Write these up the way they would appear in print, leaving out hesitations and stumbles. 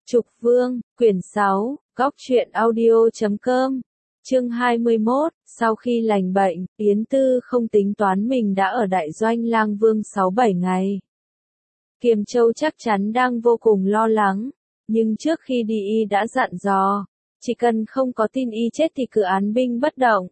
Trục Vương, quyển 6, góc truyện audio.com, chương 21, sau khi lành bệnh, Yến Tư không tính toán mình đã ở đại doanh Lang Vương 6-7 ngày. Kiềm Châu chắc chắn đang vô cùng lo lắng, nhưng trước khi đi y đã dặn dò, chỉ cần không có tin y chết thì cứ án binh bất động.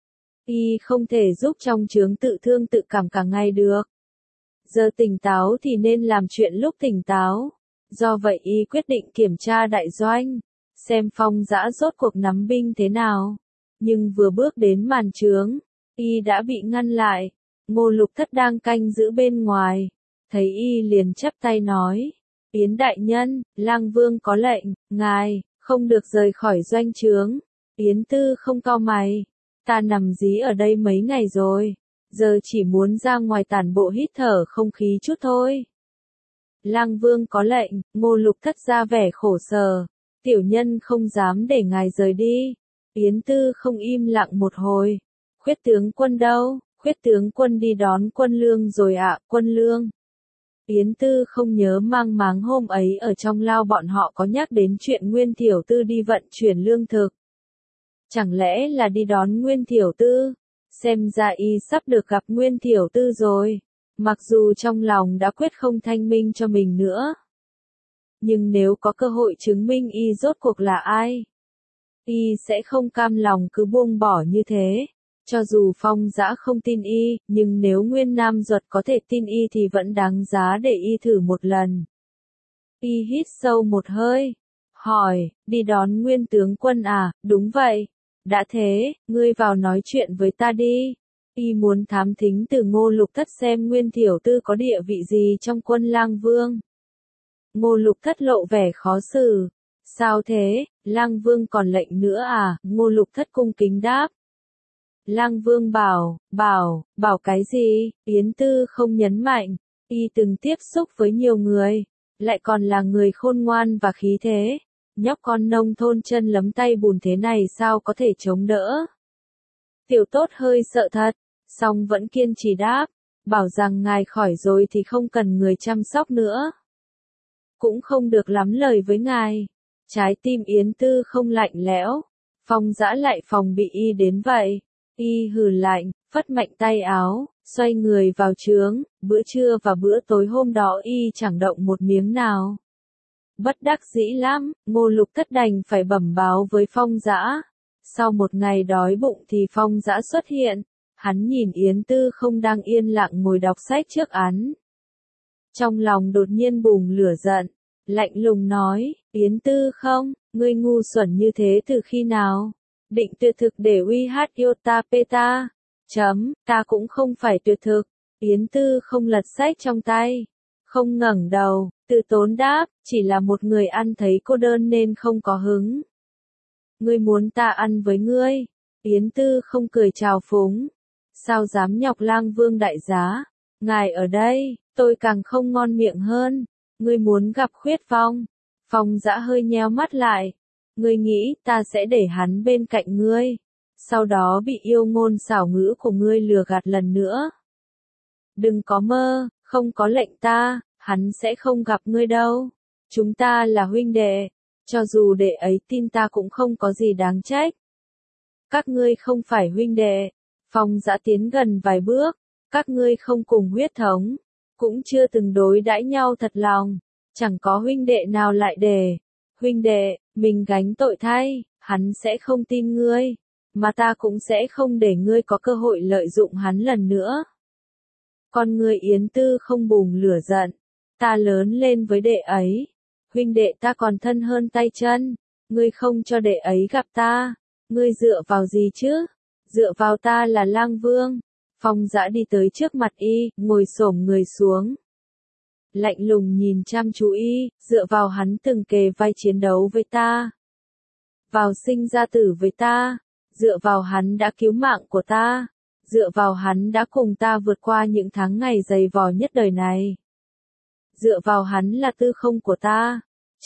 Y không thể giúp trong trướng tự thương tự cảm cả ngày được. Giờ tỉnh táo thì nên làm chuyện lúc tỉnh táo. Do vậy y quyết định kiểm tra đại doanh, xem Phong Dã rốt cuộc nắm binh thế nào. Nhưng vừa bước đến màn trướng, y đã bị ngăn lại. Ngô Lục Thất đang canh giữ bên ngoài, thấy y liền chắp tay nói: Yến đại nhân, Lang Vương có lệnh, ngài không được rời khỏi doanh trướng. Yến Tư không cau mày: Ta nằm dí ở đây mấy ngày rồi, giờ chỉ muốn ra ngoài tản bộ hít thở không khí chút thôi. Lang Vương có lệnh. Ngô Lục Thất ra vẻ khổ sở: Tiểu nhân không dám để ngài rời đi. Yến Tư không im lặng một hồi: Khuyết tướng quân đâu? Khuyết tướng quân đi đón quân lương rồi ạ. Quân lương? Yến Tư không nhớ mang máng hôm ấy ở trong lao bọn họ có nhắc đến chuyện Nguyên Thiểu Tư đi vận chuyển lương thực. Chẳng lẽ là đi đón Nguyên Thiểu Tư? Xem ra y sắp được gặp Nguyên Thiểu Tư rồi. Mặc dù trong lòng đã quyết không thanh minh cho mình nữa, nhưng nếu có cơ hội chứng minh y rốt cuộc là ai, y sẽ không cam lòng cứ buông bỏ như thế. Cho dù Phong Dã không tin y, nhưng nếu Nguyên Nam Duật có thể tin y thì vẫn đáng giá để y thử một lần. Y hít sâu một hơi, hỏi: Đi đón Nguyên tướng quân à? Đúng vậy. Đã thế, ngươi vào nói chuyện với ta đi. Y muốn thám thính từ Ngô Lục Thất xem Nguyên Thiểu Tư có địa vị gì trong quân Lang Vương. Ngô Lục Thất lộ vẻ khó xử: Sao thế, Lang Vương còn lệnh nữa à? Ngô Lục Thất cung kính đáp: Lang Vương bảo cái gì? Yến Tư không nhấn mạnh, y từng tiếp xúc với nhiều người, lại còn là người khôn ngoan và khí thế. Nhóc con nông thôn chân lấm tay bùn thế này sao có thể chống đỡ? Tiểu Tốt hơi sợ thật, song vẫn kiên trì đáp: Bảo rằng ngài khỏi rồi thì không cần người chăm sóc nữa. Cũng không được lắm lời với ngài. Trái tim Yến Tư không lạnh lẽo, Phong Dã lại phòng bị y đến vậy. Y hừ lạnh, phất mạnh tay áo, xoay người vào trướng. Bữa trưa và bữa tối hôm đó y chẳng động một miếng nào. Bất đắc dĩ lắm, Ngô Lục Thất đành phải bẩm báo với Phong Dã. Sau một ngày đói bụng thì Phong Dã xuất hiện. Hắn nhìn Yến Tư không đang yên lặng ngồi đọc sách trước án. Trong lòng đột nhiên bùng lửa giận, lạnh lùng nói: Yến Tư không, ngươi ngu xuẩn như thế từ khi nào? Định tuyệt thực để uy hát Yota Peta? Ta cũng không phải tuyệt thực. Yến Tư không lật sách trong tay, không ngẩng đầu, từ tốn đáp: Chỉ là một người ăn thấy cô đơn nên không có hứng. Ngươi muốn ta ăn với ngươi? Yến Tư không cười trào phúng: Sao dám nhọc Lang Vương đại giá? Ngài ở đây, tôi càng không ngon miệng hơn. Ngươi muốn gặp Khuyết Phong? Phong Dã hơi nheo mắt lại: Ngươi nghĩ ta sẽ để hắn bên cạnh ngươi, sau đó bị yêu ngôn xảo ngữ của ngươi lừa gạt lần nữa? Đừng có mơ, không có lệnh ta, hắn sẽ không gặp ngươi đâu. Chúng ta là huynh đệ, cho dù đệ ấy tin ta cũng không có gì đáng trách. Các ngươi không phải huynh đệ. Phong Dã tiến gần vài bước: Các ngươi không cùng huyết thống, cũng chưa từng đối đãi nhau thật lòng, chẳng có huynh đệ nào lại để huynh đệ mình gánh tội thay. Hắn sẽ không tin ngươi, mà ta cũng sẽ không để ngươi có cơ hội lợi dụng hắn lần nữa. Con ngươi Yến Tư không bùng lửa giận: Ta lớn lên với đệ ấy, huynh đệ ta còn thân hơn tay chân. Ngươi không cho đệ ấy gặp ta, ngươi dựa vào gì chứ? Dựa vào ta là Lang Vương. Phong Dã đi tới trước mặt y, ngồi xổm người xuống, lạnh lùng nhìn chăm chú y: Dựa vào hắn từng kề vai chiến đấu với ta, vào sinh ra tử với ta. Dựa vào hắn đã cứu mạng của ta. Dựa vào hắn đã cùng ta vượt qua những tháng ngày dày vò nhất đời này. Dựa vào hắn là tư không của ta.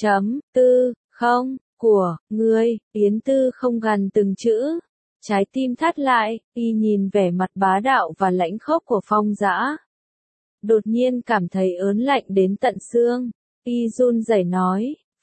Tư không của ngươi. Yến Tư không gằn từng chữ, trái tim thắt lại. Y nhìn vẻ mặt bá đạo và lãnh khốc của Phong Dã, đột nhiên cảm thấy ớn lạnh đến tận xương. Y run rẩy nói: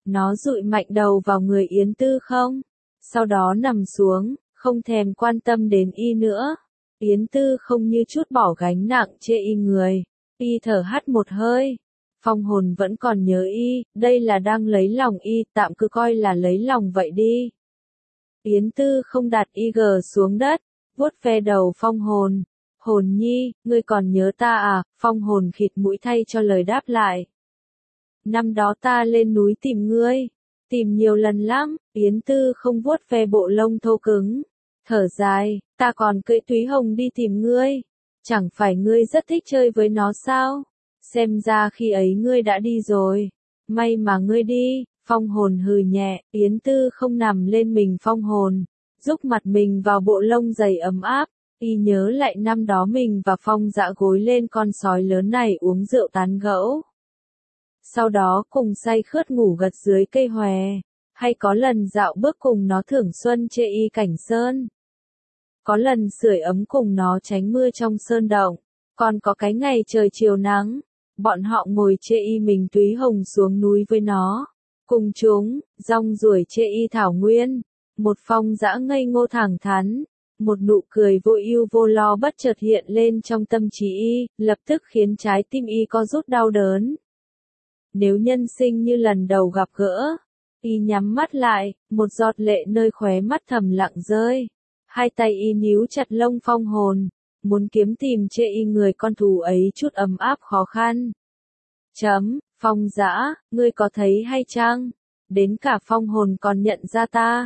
Nó dụi mạnh đầu vào người Yến Tư không, sau đó nằm xuống, không thèm quan tâm đến y nữa. Yến Tư không như chút bỏ gánh nặng chê y người, y thở hắt một hơi. Phong hồn vẫn còn nhớ y, đây là đang lấy lòng y, tạm cứ coi là lấy lòng vậy đi. Yến Tư không đặt y gờ xuống đất, vuốt ve đầu phong hồn. Hồn nhi, ngươi còn nhớ ta à? Phong hồn khịt mũi thay cho lời đáp lại. Năm đó ta lên núi tìm ngươi, tìm nhiều lần lắm. Yến Tư không vuốt ve bộ lông thô cứng, thở dài, ta còn cưỡi Túy Hồng đi tìm ngươi. Chẳng phải ngươi rất thích chơi với nó sao? Xem ra khi ấy ngươi đã đi rồi. May mà ngươi đi. Phong hồn hừ nhẹ, Yến Tư không nằm lên mình phong hồn, rúc mặt mình vào bộ lông dày ấm áp. Y nhớ lại năm đó mình và Phong Dã gối lên con sói lớn này uống rượu tán gẫu. Sau đó cùng say khướt ngủ gật dưới cây hòe, hay có lần dạo bước cùng nó thưởng xuân chê y cảnh sơn. Có lần sưởi ấm cùng nó tránh mưa trong sơn động, còn có cái ngày trời chiều nắng, bọn họ ngồi chê y mình Túy Hồng xuống núi với nó. Cùng chúng, rong ruổi chê y thảo nguyên, một Phong Dã ngây ngô thẳng thắn. Một nụ cười vô ưu vô lo bất chợt hiện lên trong tâm trí y, lập tức khiến trái tim y co rút đau đớn. Nếu nhân sinh như lần đầu gặp gỡ, y nhắm mắt lại, một giọt lệ nơi khóe mắt thầm lặng rơi. Hai tay y níu chặt lông phong hồn, muốn kiếm tìm chê y người con thú ấy chút ấm áp khó khăn. Phong Dã, ngươi có thấy hay chăng? Đến cả phong hồn còn nhận ra ta.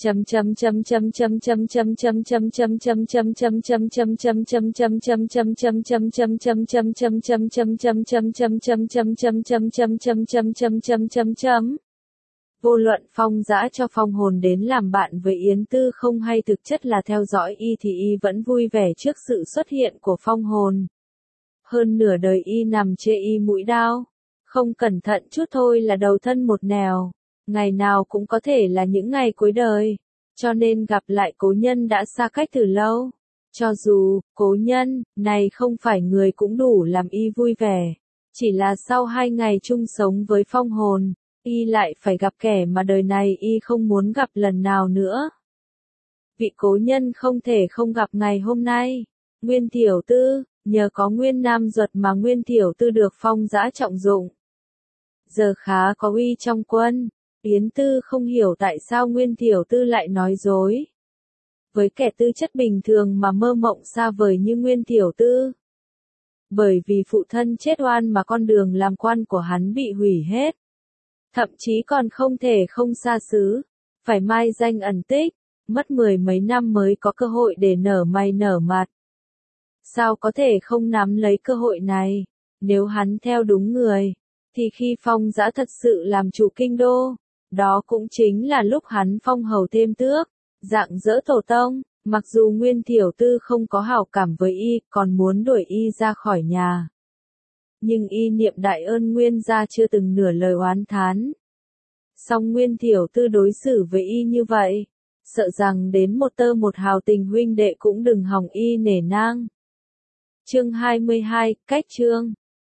Vô luận Phong Dã cho phong hồn đến làm bạn với Yến Tư không hay thực chất là theo dõi y thì y vẫn vui vẻ trước sự xuất hiện của phong hồn. Hơn nửa đời y nằm chê y mũi đao, không cẩn thận chút thôi là đầu thân một nẻo, ngày nào cũng có thể là những ngày cuối đời, cho nên gặp lại cố nhân đã xa cách từ lâu. Cho dù, cố nhân, này không phải người cũng đủ làm y vui vẻ, chỉ là sau 2 ngày chung sống với phong hồn, y lại phải gặp kẻ mà đời này y không muốn gặp lần nào nữa. Vị cố nhân không thể không gặp ngày hôm nay. Nguyên tiểu tư, nhờ có Nguyên Nam Duật mà Nguyên tiểu tư được Phong Dã trọng dụng. Giờ khá có uy trong quân, Yến Tư không hiểu tại sao Nguyên tiểu tư lại nói dối. Với kẻ tư chất bình thường mà mơ mộng xa vời như Nguyên tiểu tư. Bởi vì phụ thân chết oan mà con đường làm quan của hắn bị hủy hết. Thậm chí còn không thể không xa xứ, phải mai danh ẩn tích, mất 10 mấy năm mới có cơ hội để nở mày nở mặt. Sao có thể không nắm lấy cơ hội này? Nếu hắn theo đúng người, thì khi Phong Dã thật sự làm chủ kinh đô, đó cũng chính là lúc hắn phong hầu thêm tước, rạng rỡ tổ tông. Mặc dù Nguyên tiểu tư không có hảo cảm với y, còn muốn đuổi y ra khỏi nhà. Nhưng y niệm đại ơn Nguyên gia chưa từng nửa lời oán thán. Song Nguyên tiểu tư đối xử với y như vậy, sợ rằng đến một tơ một hào tình huynh đệ cũng đừng hòng y nể nang. Chương 22, cách chương